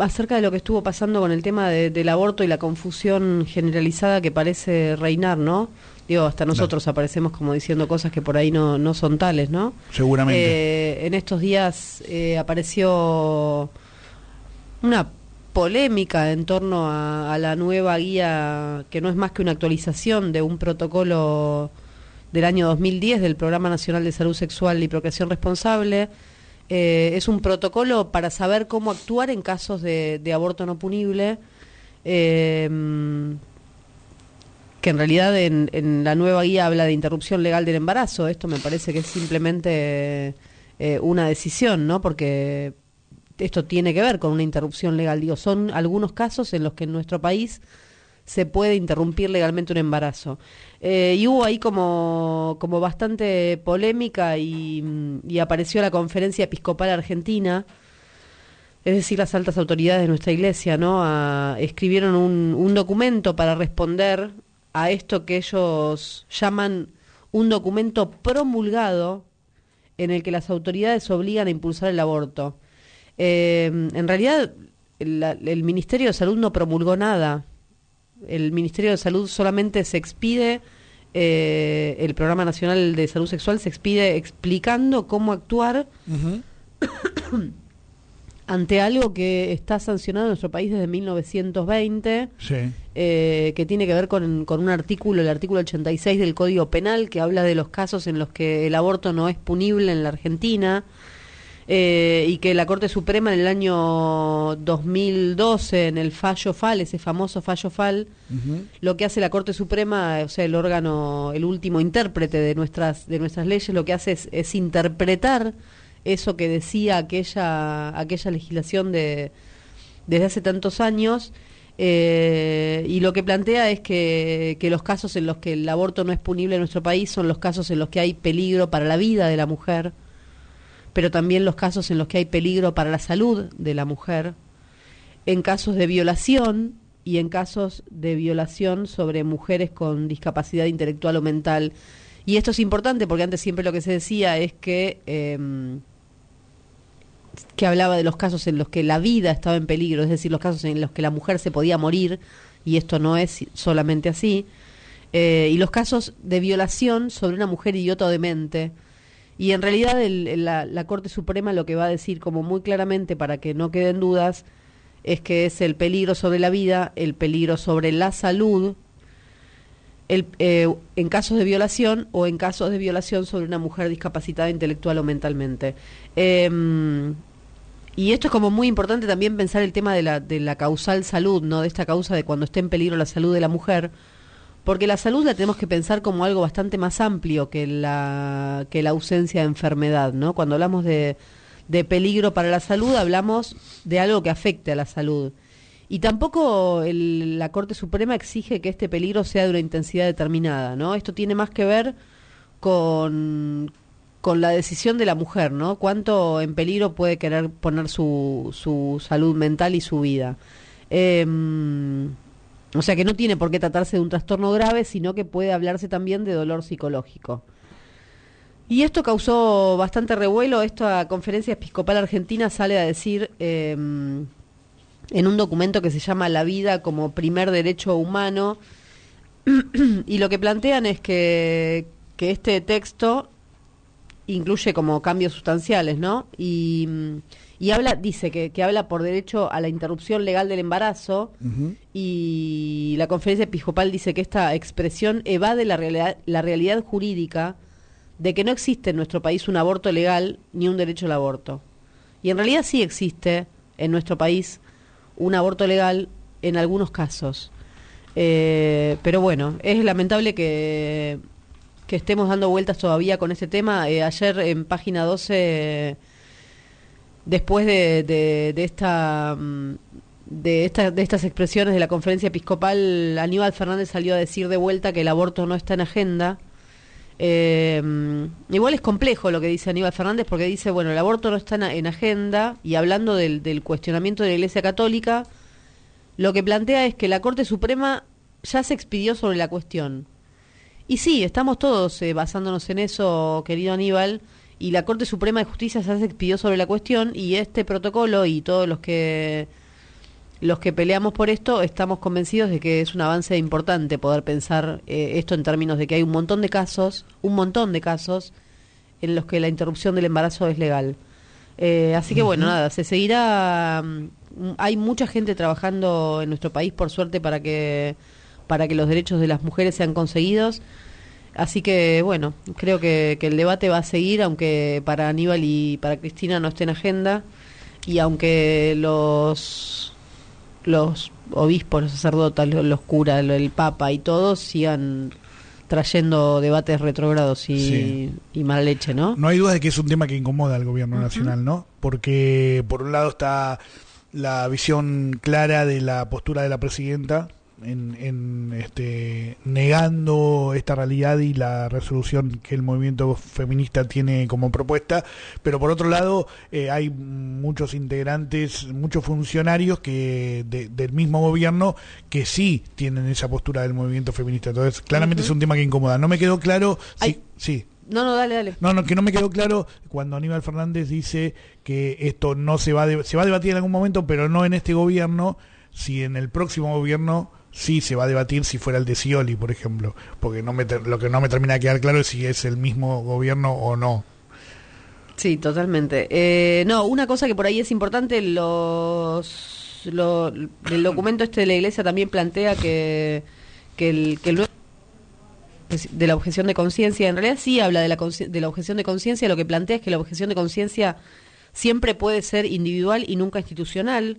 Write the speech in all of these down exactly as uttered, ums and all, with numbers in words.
acerca de lo que estuvo pasando con el tema de, del aborto y la confusión generalizada que parece reinar, ¿no? Digo, hasta nosotros claro. aparecemos como diciendo cosas que por ahí no, no son tales, ¿no? Seguramente. Eh, en estos días eh, apareció una polémica en torno a, a la nueva guía, que no es más que una actualización de un protocolo del año dos mil diez del Programa Nacional de Salud Sexual y Procreación Responsable. Eh, es un protocolo para saber cómo actuar en casos de, de aborto no punible, eh, que en realidad en, en la nueva guía habla de interrupción legal del embarazo. Esto me parece que es simplemente eh, una decisión, ¿no? Porque esto tiene que ver con una interrupción legal. Digo, son algunos casos en los que en nuestro país se puede interrumpir legalmente un embarazo. Eh, y hubo ahí como, como bastante polémica y, y apareció la Conferencia Episcopal Argentina, es decir, las altas autoridades de nuestra iglesia, ¿no? A, escribieron un, un documento para responder a esto que ellos llaman un documento promulgado en el que las autoridades obligan a impulsar el aborto. Eh, en realidad, el, el Ministerio de Salud no promulgó nada. El Ministerio de Salud solamente se expide, eh, el Programa Nacional de Salud Sexual se expide explicando cómo actuar uh-huh. ante algo que está sancionado en nuestro país desde mil novecientos veinte, sí. eh, que tiene que ver con, con un artículo, el artículo ochenta y seis del Código Penal, que habla de los casos en los que el aborto no es punible en la Argentina. Eh, y que la Corte Suprema en el año dos mil doce, en el fallo Fall, ese famoso fallo Fall, uh-huh. lo que hace la Corte Suprema, o sea, el órgano, el último intérprete de nuestras de nuestras leyes, lo que hace es, es interpretar eso que decía aquella aquella legislación de desde hace tantos años, eh, y lo que plantea es que, que los casos en los que el aborto no es punible en nuestro país son los casos en los que hay peligro para la vida de la mujer, pero también los casos en los que hay peligro para la salud de la mujer, en casos de violación y en casos de violación sobre mujeres con discapacidad intelectual o mental. Y esto es importante porque antes siempre lo que se decía es que, eh, que hablaba de los casos en los que la vida estaba en peligro, es decir, los casos en los que la mujer se podía morir, y esto no es solamente así, eh, y los casos de violación sobre una mujer idiota o demente. Y en realidad el, el, la, la Corte Suprema lo que va a decir como muy claramente, para que no queden dudas, es que es el peligro sobre la vida, el peligro sobre la salud, el, eh, en casos de violación o en casos de violación sobre una mujer discapacitada intelectual o mentalmente. Eh, y esto es como muy importante también pensar el tema de la, de la causal salud, ¿no? De esta causa de cuando esté en peligro la salud de la mujer, porque la salud la tenemos que pensar como algo bastante más amplio que la que la ausencia de enfermedad, ¿no? Cuando hablamos de, de peligro para la salud, hablamos de algo que afecte a la salud. Y tampoco el, la Corte Suprema exige que este peligro sea de una intensidad determinada, ¿no? Esto tiene más que ver con, con la decisión de la mujer, ¿no? Cuánto en peligro puede querer poner su, su salud mental y su vida. Eh, O sea que no tiene por qué tratarse de un trastorno grave, sino que puede hablarse también de dolor psicológico. Y esto causó bastante revuelo. Esta Conferencia Episcopal Argentina sale a decir, eh, en un documento que se llama La vida como primer derecho humano, y lo que plantean es que, que este texto incluye como cambios sustanciales, ¿no? Y... Y habla, dice que, que habla por derecho a la interrupción legal del embarazo, uh-huh. y la Conferencia Episcopal dice que esta expresión evade la realidad, la realidad jurídica de que no existe en nuestro país un aborto legal ni un derecho al aborto. Y en realidad sí existe en nuestro país un aborto legal en algunos casos. Eh, pero bueno, es lamentable que, que estemos dando vueltas todavía con este tema. Eh, ayer en Página doce... Después de, de, de esta de esta de estas expresiones de la Conferencia Episcopal, Aníbal Fernández salió a decir de vuelta que el aborto no está en agenda. Eh, igual es complejo lo que dice Aníbal Fernández, porque dice, bueno, el aborto no está en, en agenda, y hablando del, del cuestionamiento de la Iglesia Católica, lo que plantea es que la Corte Suprema ya se expidió sobre la cuestión. Y sí, estamos todos eh, basándonos en eso, querido Aníbal, y la Corte Suprema de Justicia ya se expidió sobre la cuestión, y este protocolo y todos los que los que peleamos por esto estamos convencidos de que es un avance importante poder pensar eh, esto en términos de que hay un montón de casos, un montón de casos en los que la interrupción del embarazo es legal. Eh, así que uh-huh. bueno, nada, se seguirá. Hay mucha gente trabajando en nuestro país, por suerte, para que para que los derechos de las mujeres sean conseguidos. Así que, bueno, creo que, que el debate va a seguir, aunque para Aníbal y para Cristina no esté en agenda, y aunque los los obispos, los sacerdotes, los, los curas, el Papa y todos sigan trayendo debates retrógrados y, sí. y mala leche, ¿no? No hay duda de que es un tema que incomoda al gobierno uh-huh. nacional, ¿no? Porque por un lado está la visión clara de la postura de la presidenta en, en este negando esta realidad y la resolución que el movimiento feminista tiene como propuesta, pero por otro lado eh, hay muchos integrantes, muchos funcionarios que de, del mismo gobierno que sí tienen esa postura del movimiento feminista. Entonces claramente uh-huh. es un tema que incomoda. No me quedó claro si, sí No, no, dale, dale. No, no, que no me quedó claro cuando Aníbal Fernández dice que esto no se va a de, se va a debatir en algún momento, pero no en este gobierno, si en el próximo gobierno sí se va a debatir, si fuera el de Scioli, por ejemplo, porque no me ter, lo que no me termina de quedar claro es si es el mismo gobierno o no. Sí, totalmente. Eh, no, una cosa que por ahí es importante, los, lo, el documento este de la Iglesia también plantea que, que el que luego de la objeción de conciencia, en realidad sí habla de la, de la objeción de conciencia, lo que plantea es que la objeción de conciencia siempre puede ser individual y nunca institucional,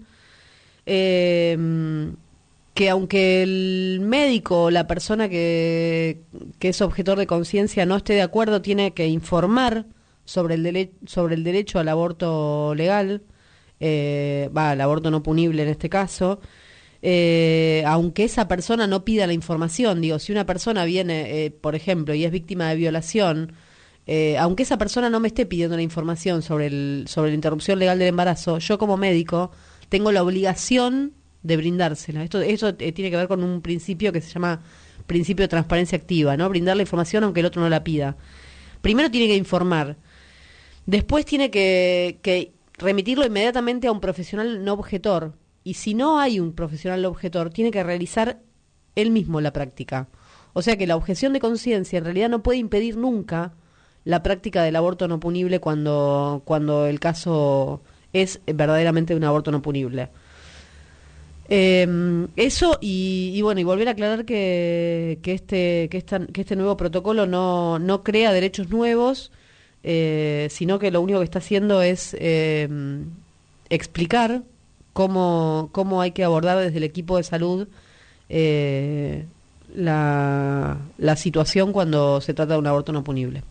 eh, que aunque el médico o la persona que, que es objetor de conciencia no esté de acuerdo, tiene que informar sobre el, dele sobre el derecho al aborto legal, eh, va, al aborto no punible en este caso, Eh, aunque esa persona no pida la información. Digo, si una persona viene, eh, por ejemplo, y es víctima de violación, eh, aunque esa persona no me esté pidiendo la información sobre el sobre la interrupción legal del embarazo, yo como médico tengo la obligación de brindársela. Esto, esto eh, tiene que ver con un principio que se llama principio de transparencia activa, ¿no? Brindar la información aunque el otro no la pida. Primero tiene que informar, después tiene que, que remitirlo inmediatamente a un profesional no objetor. Y si no hay un profesional objetor, tiene que realizar él mismo la práctica. O sea que la objeción de conciencia en realidad no puede impedir nunca la práctica del aborto no punible cuando, cuando el caso es verdaderamente un aborto no punible. Eh, eso y, y bueno, y volver a aclarar que, que, este, que, esta, que este nuevo protocolo no, no crea derechos nuevos, eh, sino que lo único que está haciendo es eh, explicar Cómo, cómo hay que abordar desde el equipo de salud eh, la, la situación cuando se trata de un aborto no punible.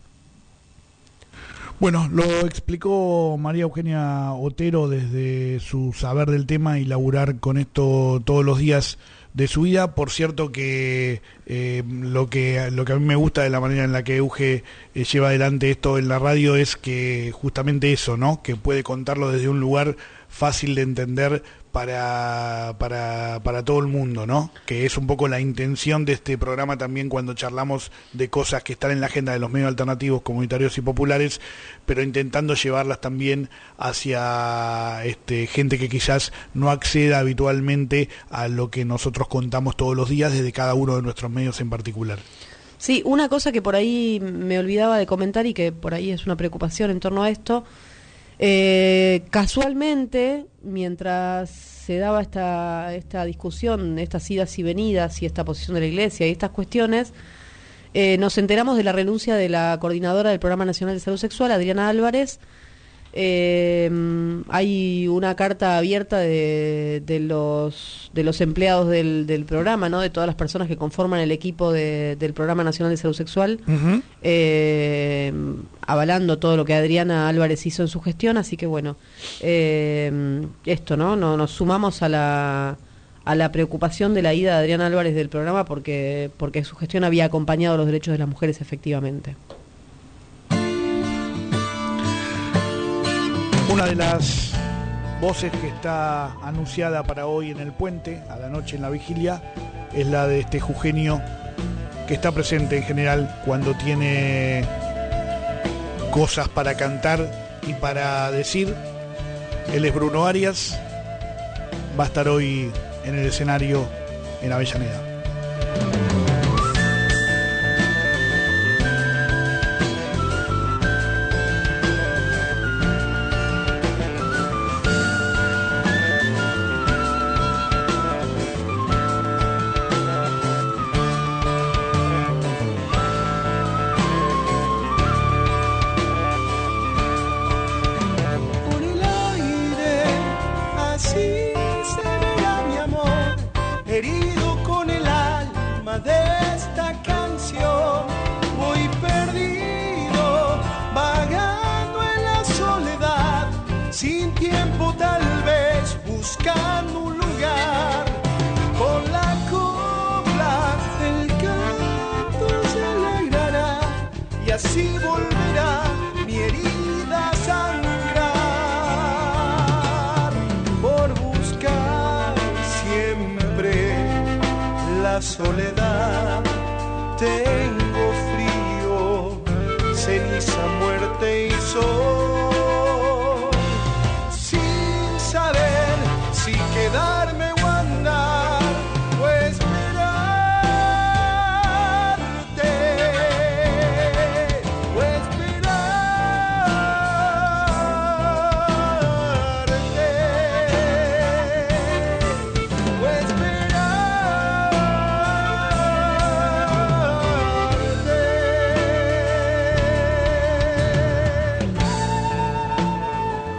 Bueno, lo explicó María Eugenia Otero desde su saber del tema y laburar con esto todos los días de su vida. Por cierto que eh, lo que lo que a mí me gusta de la manera en la que Euge eh, lleva adelante esto en la radio es que justamente eso, ¿no? Que puede contarlo desde un lugar fácil de entender para, para, para todo el mundo, ¿no? Que es un poco la intención de este programa también cuando charlamos de cosas que están en la agenda de los medios alternativos, comunitarios y populares, pero intentando llevarlas también hacia este, gente que quizás no acceda habitualmente a lo que nosotros contamos todos los días desde cada uno de nuestros medios en particular. Sí, una cosa que por ahí me olvidaba de comentar y que por ahí es una preocupación en torno a esto. Eh, casualmente, mientras se daba esta, esta discusión, estas idas y venidas y esta posición de la Iglesia y estas cuestiones, eh, nos enteramos de la renuncia de la coordinadora del Programa Nacional de Salud Sexual, Adriana Álvarez. Eh, hay una carta abierta de, de los de los empleados del, del programa, ¿no? De todas las personas que conforman el equipo de, del Programa Nacional de Salud Sexual, uh-huh. eh, avalando todo lo que Adriana Álvarez hizo en su gestión. Así que bueno, eh, esto, ¿no? No nos sumamos a la a la preocupación de la ida de Adriana Álvarez del programa porque porque su gestión había acompañado los derechos de las mujeres efectivamente. Una de las voces que está anunciada para hoy en el puente, a la noche en la vigilia, es la de este jujeño que está presente en general cuando tiene cosas para cantar y para decir. Él es Bruno Arias va a estar hoy en el escenario en Avellaneda. Soledad, tengo frío, ceniza, muerte